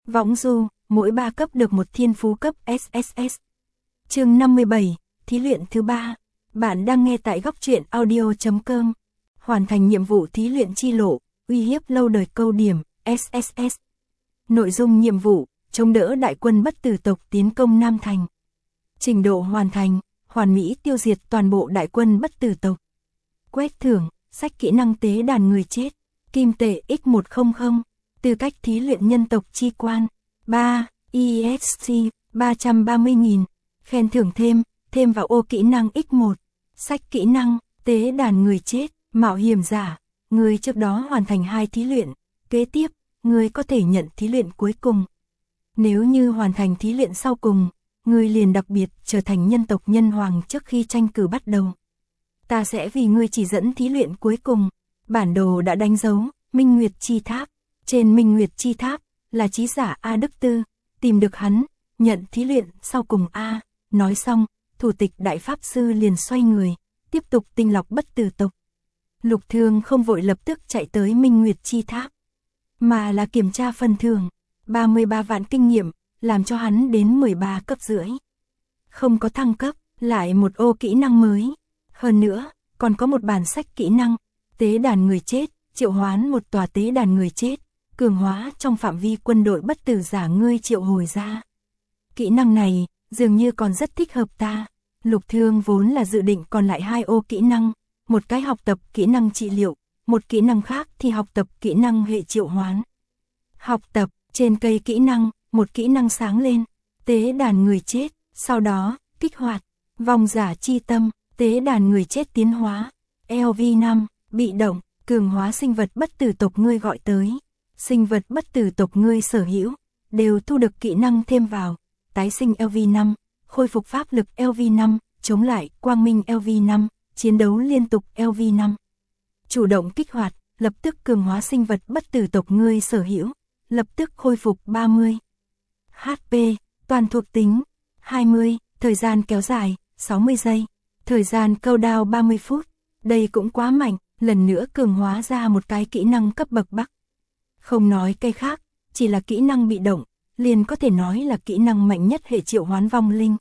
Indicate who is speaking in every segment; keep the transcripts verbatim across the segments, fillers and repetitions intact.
Speaker 1: Võng du, mỗi ba cấp được một thiên phú cấp ét ét ét. Chương năm mươi bảy, thí luyện thứ ba. Bạn đang nghe tại góc truyện audio chấm com. Hoàn thành nhiệm vụ thí luyện chi lộ, uy hiếp lâu đời câu điểm, ét ét ét. Nội dung nhiệm vụ, chống đỡ đại quân bất tử tộc tiến công Nam Thành. Trình độ hoàn thành, hoàn mỹ tiêu diệt toàn bộ đại quân bất tử tộc. Quét thưởng, sách kỹ năng tế đàn người chết, kim tệ x một trăm. Tư cách thí luyện nhân tộc chi quan, ba, e ích xê, ba trăm ba mươi nghìn. Khen thưởng thêm, thêm vào ô kỹ năng x một. Sách kỹ năng, tế đàn người chết, mạo hiểm giả. Người trước đó hoàn thành hai thí luyện, kế tiếp, người có thể nhận thí luyện cuối cùng. Nếu như hoàn thành thí luyện sau cùng, người liền đặc biệt trở thành nhân tộc nhân hoàng trước khi tranh cử bắt đầu. Ta sẽ vì ngươi chỉ dẫn thí luyện cuối cùng. Bản đồ đã đánh dấu, Minh Nguyệt Chi Tháp. Trên Minh Nguyệt Chi Tháp, là trí giả A Đức Tư. Tìm được hắn, nhận thí luyện sau cùng A. Nói xong, thủ tịch đại pháp sư liền xoay người, tiếp tục tinh lọc bất tử tộc. Lục Thương không vội lập tức chạy tới Minh Nguyệt Chi Tháp, mà là kiểm tra phần thưởng, ba mươi ba vạn kinh nghiệm, làm cho hắn đến mười ba cấp rưỡi. Không có thăng cấp, lại một ô kỹ năng mới. Hơn nữa, còn có một bản sách kỹ năng, tế đàn người chết, triệu hoán một tòa tế đàn người chết, cường hóa trong phạm vi quân đội bất tử giả ngươi triệu hồi ra. Kỹ năng này, dường như còn rất thích hợp ta. Lục Thương vốn là dự định còn lại hai ô kỹ năng, một cái học tập kỹ năng trị liệu, một kỹ năng khác thì học tập kỹ năng hệ triệu hoán. Học tập, trên cây kỹ năng, một kỹ năng sáng lên, tế đàn người chết, sau đó, kích hoạt, vòng giả chi tâm, tế đàn người chết tiến hóa, lv năm, bị động, cường hóa sinh vật bất tử tộc ngươi gọi tới. Sinh vật bất tử tộc ngươi sở hữu, đều thu được kỹ năng thêm vào, tái sinh lv năm, khôi phục pháp lực lv năm, chống lại quang minh lv năm, chiến đấu liên tục lv năm. Chủ động kích hoạt, lập tức cường hóa sinh vật bất tử tộc ngươi sở hữu, lập tức khôi phục ba mươi. hát pê, toàn thuộc tính, hai mươi, thời gian kéo dài, sáu mươi giây, thời gian câu đao ba mươi phút, đây cũng quá mạnh, lần nữa cường hóa ra một cái kỹ năng cấp bậc Bắc. Không nói cây khác, chỉ là kỹ năng bị động, liền có thể nói là kỹ năng mạnh nhất hệ triệu hoán vong linh.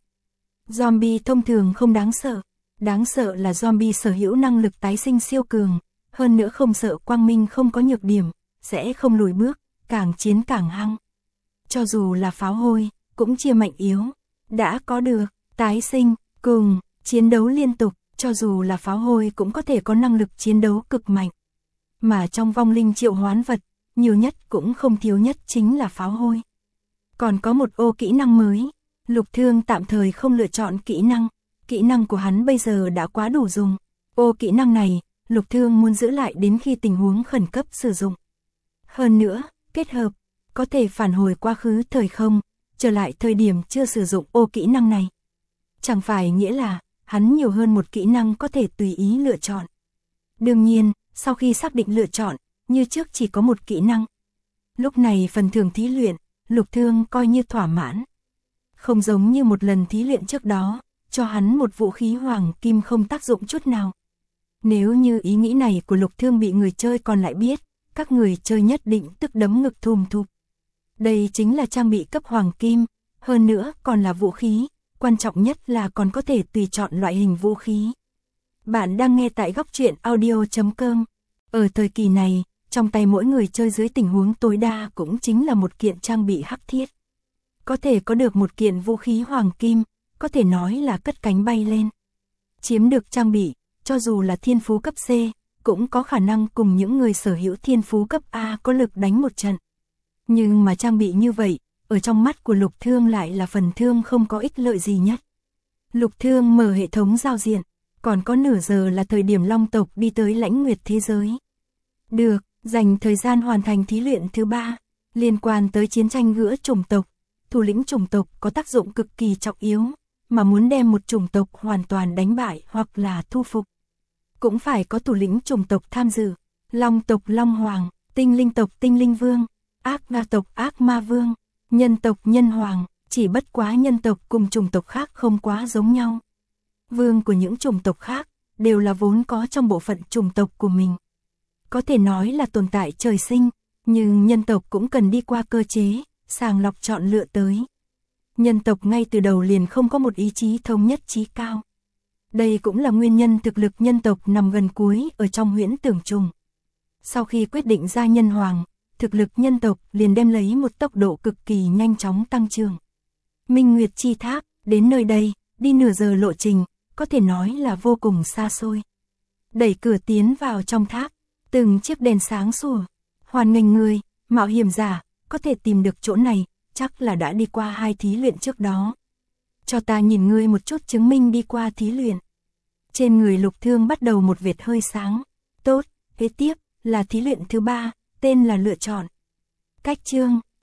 Speaker 1: Zombie thông thường không đáng sợ, đáng sợ là zombie sở hữu năng lực tái sinh siêu cường, hơn nữa không sợ quang minh không có nhược điểm, sẽ không lùi bước, càng chiến càng hăng. Cho dù là pháo hôi, cũng chia mạnh yếu, đã có được, tái sinh, cùng, chiến đấu liên tục, cho dù là pháo hôi cũng có thể có năng lực chiến đấu cực mạnh. Mà trong vong linh triệu hoán vật, nhiều nhất cũng không thiếu nhất chính là pháo hôi. Còn có một ô kỹ năng mới, Lục Thương tạm thời không lựa chọn kỹ năng, kỹ năng của hắn bây giờ đã quá đủ dùng. Ô kỹ năng này, Lục Thương muốn giữ lại đến khi tình huống khẩn cấp sử dụng. Hơn nữa, kết hợp, có thể phản hồi quá khứ thời không, trở lại thời điểm chưa sử dụng ô kỹ năng này. Chẳng phải nghĩa là, hắn nhiều hơn một kỹ năng có thể tùy ý lựa chọn. Đương nhiên, sau khi xác định lựa chọn, như trước chỉ có một kỹ năng. Lúc này phần thưởng thí luyện, Lục Thương coi như thỏa mãn. Không giống như một lần thí luyện trước đó, cho hắn một vũ khí hoàng kim không tác dụng chút nào. Nếu như ý nghĩ này của Lục Thương bị người chơi còn lại biết, các người chơi nhất định tức đấm ngực thùm thụp. Đây chính là trang bị cấp hoàng kim, hơn nữa còn là vũ khí, quan trọng nhất là còn có thể tùy chọn loại hình vũ khí. Bạn đang nghe tại góc truyện audio chấm com. Ở thời kỳ này, trong tay mỗi người chơi dưới tình huống tối đa cũng chính là một kiện trang bị hắc thiết. Có thể có được một kiện vũ khí hoàng kim, có thể nói là cất cánh bay lên. Chiếm được trang bị, cho dù là thiên phú cấp C, cũng có khả năng cùng những người sở hữu thiên phú cấp A có lực đánh một trận. Nhưng mà trang bị như vậy, ở trong mắt của Lục Thương lại là phần thương không có ích lợi gì nhất. Lục Thương mở hệ thống giao diện, còn có nửa giờ là thời điểm Long tộc đi tới lãnh nguyệt thế giới. Được, dành thời gian hoàn thành thí luyện thứ ba, liên quan tới chiến tranh giữa chủng tộc. Thủ lĩnh chủng tộc có tác dụng cực kỳ trọng yếu, mà muốn đem một chủng tộc hoàn toàn đánh bại hoặc là thu phục, cũng phải có thủ lĩnh chủng tộc tham dự. Long tộc Long Hoàng, tinh linh tộc Tinh Linh Vương, ác ma tộc Ác Ma Vương, nhân tộc Nhân Hoàng, chỉ bất quá nhân tộc cùng chủng tộc khác không quá giống nhau. Vương của những chủng tộc khác, đều là vốn có trong bộ phận chủng tộc của mình. Có thể nói là tồn tại trời sinh, nhưng nhân tộc cũng cần đi qua cơ chế, sàng lọc chọn lựa tới. Nhân tộc ngay từ đầu liền không có một ý chí thống nhất chí cao. Đây cũng là nguyên nhân thực lực nhân tộc nằm gần cuối ở trong huyễn tưởng trùng. Sau khi quyết định ra nhân hoàng, thực lực nhân tộc liền đem lấy một tốc độ cực kỳ nhanh chóng tăng trưởng. Minh Nguyệt Chi Tháp, đến nơi đây, đi nửa giờ lộ trình, có thể nói là vô cùng xa xôi. Đẩy cửa tiến vào trong tháp, từng chiếc đèn sáng sủa, hoan nghênh người, mạo hiểm giả, có thể tìm được chỗ này, chắc là đã đi qua hai thí luyện trước đó. Cho ta nhìn ngươi một chút chứng minh đi qua thí luyện. Trên người Lục Thương bắt đầu một vệt hơi sáng. Tốt, kế tiếp là thí luyện thứ ba, tên là lựa chọn. Cách chương